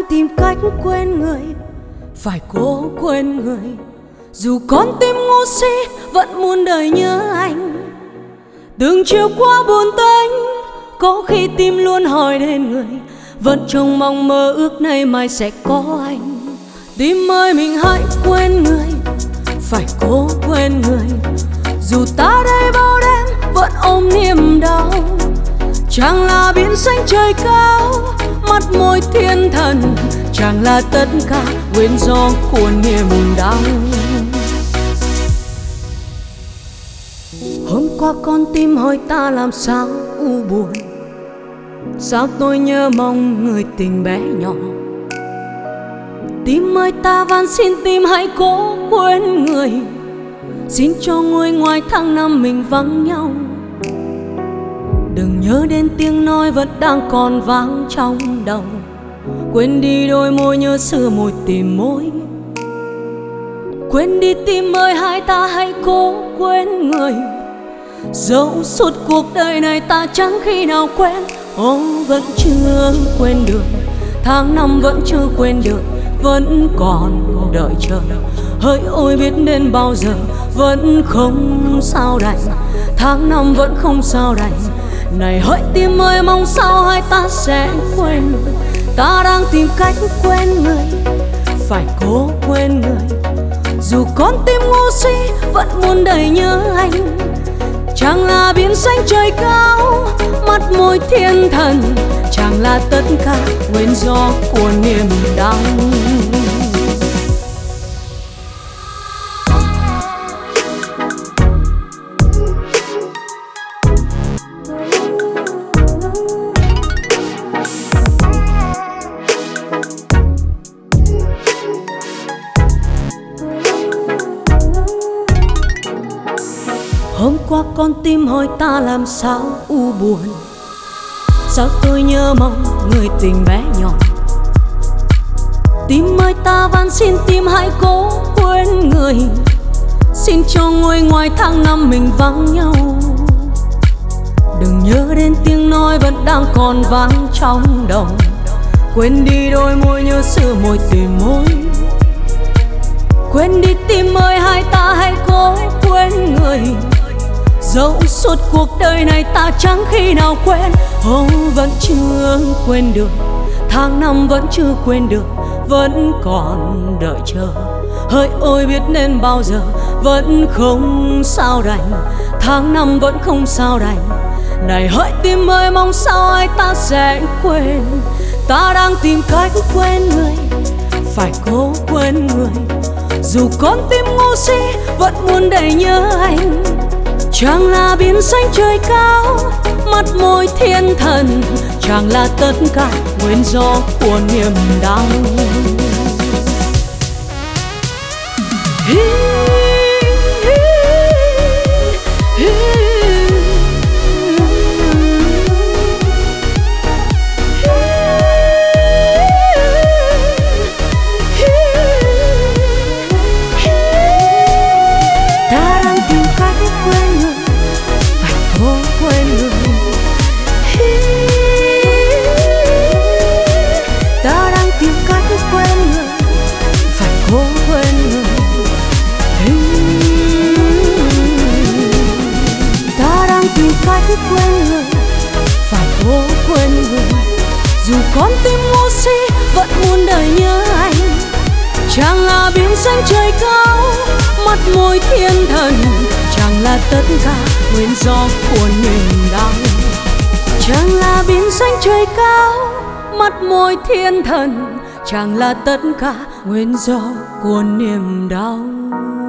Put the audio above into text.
tìm cách quên người, phải cố quên người. Dù con tim ngu si vẫn muôn đời nhớ anh. Từng chiều qua buồn tênh, có khi tim luôn hỏi đến người, vẫn trông mong mơ ước nay mai sẽ có anh. Tim ơi mình hãy quên người, phải cố quên người. Dù ta đây bao đêm vẫn ôm niềm đau. Chẳng là biển xanh trời cao, mắt môi thiên thần. Chẳng là tất cả nguyên do của niềm đau. Hôm qua con tim hỏi ta làm sao u buồn, sao tôi nhớ mong người tình bé nhỏ. Tim ơi ta van xin tim hãy cố quên người, xin cho nguôi ngoài tháng năm mình vắng nhau. Đừng nhớ đến tiếng nói vẫn đang còn vang trong đầu. Quên đi đôi môi nhớ xưa môi tìm môi. Quên đi tim ơi hai ta hãy cố quên người. Dẫu suốt cuộc đời này ta chẳng khi nào quên. Ô vẫn chưa quên được, tháng năm vẫn chưa quên được, vẫn còn đợi chờ. Hỡi ôi biết đến bao giờ vẫn không sao đành, tháng năm vẫn không sao đành. Này hỡi tim ơi mong sao hai ta sẽ quên. Ta đang tìm cách quên người, phải cố quên người. Dù con tim ngu si vẫn muôn đời nhớ anh. Chẳng là biển xanh trời cao, mắt môi thiên thần. Chẳng là tất cả nguyên do của niềm đau. Hôm qua con tim hỏi ta làm sao u buồn, sao tôi nhớ mong người tình bé nhỏ. Tim ơi ta van xin tim hãy cố quên người, xin cho nguôi ngoài tháng năm mình vắng nhau. Đừng nhớ đến tiếng nói vẫn đang còn vang trong đầu. Quên đi đôi môi nhớ xưa môi tìm môi. Quên đi tim ơi hai ta hãy cố quên người. Dẫu suốt cuộc đời này ta chẳng khi nào quên. Hôm vẫn chưa quên được, tháng năm vẫn chưa quên được, vẫn còn đợi chờ. Hỡi ôi biết nên bao giờ vẫn không sao đành, tháng năm vẫn không sao đành. Này hỡi tim ơi mong sao ai ta sẽ quên. Ta đang tìm cách quên người, phải cố quên người. Dù con tim ngu si vẫn muôn đời nhớ anh. Chẳng là biển xanh trời cao, mắt môi thiên thần. Chẳng là tất cả nguyên do của niềm đau. Ta đang tìm cách quên người, phải cố quên người. Ta đang tìm cách quên người, phải cố quên người. Ta đang tìm cách quên người, phải cố quên người. Dù con tim ngu si vẫn muôn đời nhớ anh. Chẳng là biển xanh trời cao, mắt môi thiên thần. Chẳng là tất cả nguyên do của niềm đau. Chẳng là biển xanh trời cao, mắt môi thiên thần. Chẳng là tất cả nguyên do của niềm đau.